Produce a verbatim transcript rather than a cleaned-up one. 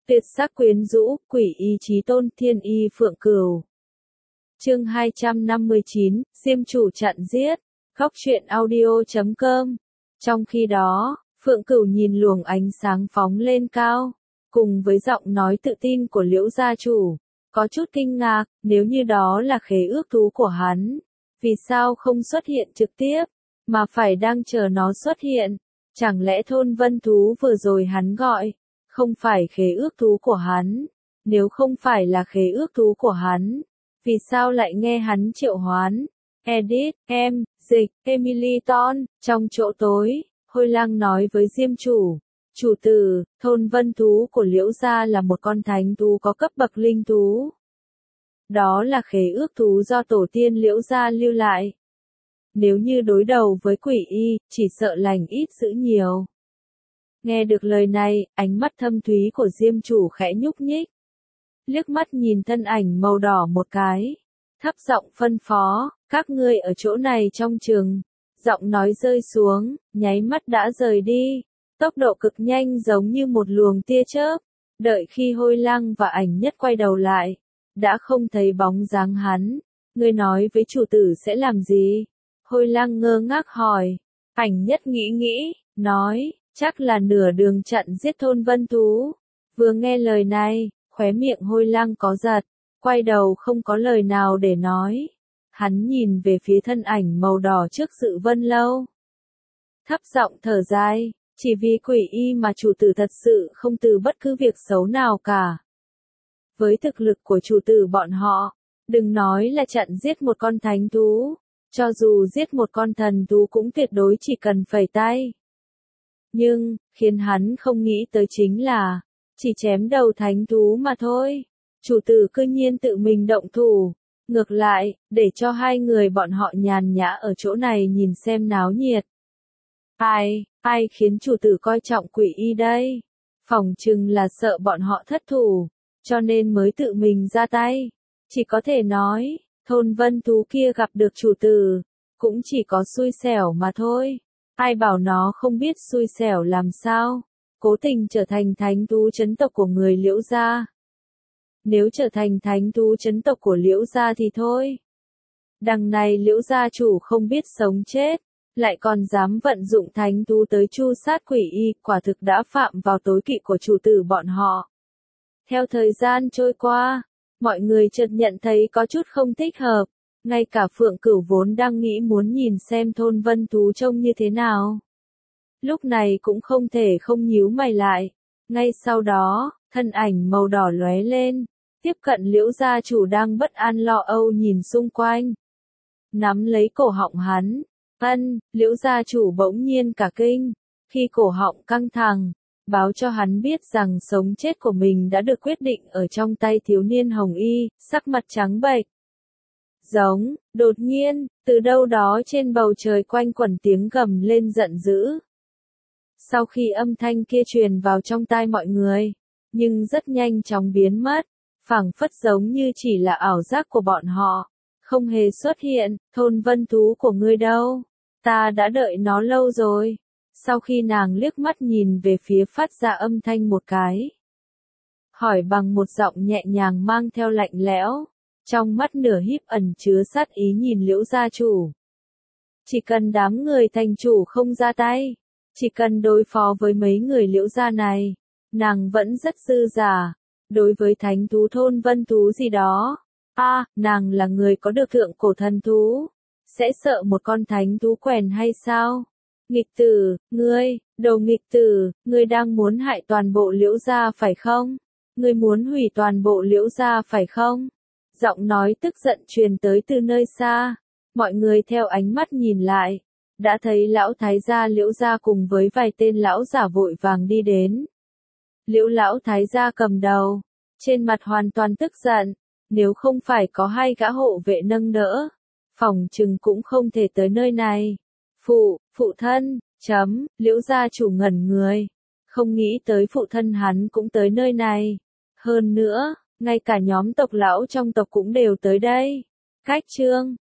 Tuyệt sắc quyến rũ, quỷ y chí tôn, thiên y phượng cửu. Chương hai trăm năm mươi chín, Diêm chủ chặn giết. Góc truyện audio chấm com. Trong khi đó, Phượng Cửu nhìn luồng ánh sáng phóng lên cao, cùng với giọng nói tự tin của Liễu gia chủ, có chút kinh ngạc, nếu như đó là khế ước thú của hắn, vì sao không xuất hiện trực tiếp, mà phải đang chờ nó xuất hiện? Chẳng lẽ thôn vân thú vừa rồi hắn gọi, không phải khế ước thú của hắn? Nếu không phải là khế ước thú của hắn, vì sao lại nghe hắn triệu hoán? Edit, em, dịch, Emily Ton, trong chỗ tối, Hôi Lang nói với Diêm chủ, chủ tử, thôn vân thú của Liễu gia là một con thánh thú có cấp bậc linh thú. Đó là khế ước thú do tổ tiên Liễu gia lưu lại. Nếu như đối đầu với quỷ y, chỉ sợ lành ít dữ nhiều. Nghe được lời này, ánh mắt thâm thúy của Diêm chủ khẽ nhúc nhích. Liếc mắt nhìn thân ảnh màu đỏ một cái. Thấp giọng phân phó, các ngươi ở chỗ này trong trường. Giọng nói rơi xuống, nháy mắt đã rời đi. Tốc độ cực nhanh giống như một luồng tia chớp. Đợi khi Hôi Lang và Ảnh Nhất quay đầu lại, đã không thấy bóng dáng hắn. Ngươi nói với chủ tử sẽ làm gì? Hôi Lang ngơ ngác hỏi. Ảnh Nhất nghĩ nghĩ, nói, chắc là nửa đường chặn giết thôn vân thú. Vừa nghe lời này, khóe miệng Hôi Lang có giật, quay đầu không có lời nào để nói. Hắn nhìn về phía thân ảnh màu đỏ trước Dự Vân Lâu. Thấp giọng thở dài, chỉ vì quỷ y mà chủ tử thật sự không từ bất cứ việc xấu nào cả. Với thực lực của chủ tử bọn họ, đừng nói là chặn giết một con thánh thú, cho dù giết một con thần thú cũng tuyệt đối chỉ cần phẩy tay. Nhưng, khiến hắn không nghĩ tới chính là, chỉ chém đầu thánh thú mà thôi. Chủ tử cư nhiên tự mình động thủ. Ngược lại, để cho hai người bọn họ nhàn nhã ở chỗ này nhìn xem náo nhiệt. Ai, ai khiến chủ tử coi trọng quỷ y đây? Phỏng chừng là sợ bọn họ thất thủ, cho nên mới tự mình ra tay. Chỉ có thể nói, thôn vân thú kia gặp được chủ tử, cũng chỉ có xui xẻo mà thôi. Ai bảo nó không biết xui xẻo làm sao, cố tình trở thành thánh thú chấn tộc của người Liễu gia. Nếu trở thành thánh thú chấn tộc của Liễu gia thì thôi. Đằng này Liễu gia chủ không biết sống chết, lại còn dám vận dụng thánh thú tới tru sát quỷ y, quả thực đã phạm vào tối kỵ của chủ tử bọn họ. Theo thời gian trôi qua, mọi người chợt nhận thấy có chút không thích hợp, ngay cả Phượng Cửu vốn đang nghĩ muốn nhìn xem thôn vân thú trông như thế nào. Lúc này cũng không thể không nhíu mày lại. Ngay sau đó, thân ảnh màu đỏ lóe lên, tiếp cận Liễu gia chủ đang bất an lo âu nhìn xung quanh. Nắm lấy cổ họng hắn, ân, Liễu gia chủ bỗng nhiên cả kinh, khi cổ họng căng thẳng, báo cho hắn biết rằng sống chết của mình đã được quyết định ở trong tay thiếu niên hồng y, sắc mặt trắng bệch. Giống, đột nhiên, từ đâu đó trên bầu trời quanh quẩn tiếng gầm lên giận dữ. Sau khi âm thanh kia truyền vào trong tai mọi người, nhưng rất nhanh chóng biến mất, phảng phất giống như chỉ là ảo giác của bọn họ, không hề xuất hiện. Thôn vân thú của ngươi đâu? Ta đã đợi nó lâu rồi. Sau khi nàng liếc mắt nhìn về phía phát ra âm thanh một cái, hỏi bằng một giọng nhẹ nhàng mang theo lạnh lẽo, trong mắt nửa híp ẩn chứa sát ý nhìn Liễu gia chủ. Chỉ cần đám người thành chủ không ra tay, chỉ cần đối phó với mấy người Liễu gia này, nàng vẫn rất dư dả. Đối với thánh thú thôn vân thú gì đó, a, à, nàng là người có được thượng cổ thần thú, sẽ sợ một con thánh thú quèn hay sao? Nghịch tử, ngươi, đồ nghịch tử, ngươi đang muốn hại toàn bộ Liễu gia phải không? Ngươi muốn hủy toàn bộ Liễu gia phải không? Giọng nói tức giận truyền tới từ nơi xa, mọi người theo ánh mắt nhìn lại, đã thấy lão thái gia Liễu gia cùng với vài tên lão giả vội vàng đi đến. Liễu lão thái gia cầm đầu, trên mặt hoàn toàn tức giận, nếu không phải có hai gã hộ vệ nâng đỡ, phỏng chừng cũng không thể tới nơi này. Phụ, phụ thân, chấm, Liễu gia chủ ngẩn người, không nghĩ tới phụ thân hắn cũng tới nơi này. Hơn nữa, ngay cả nhóm tộc lão trong tộc cũng đều tới đây. Cách chương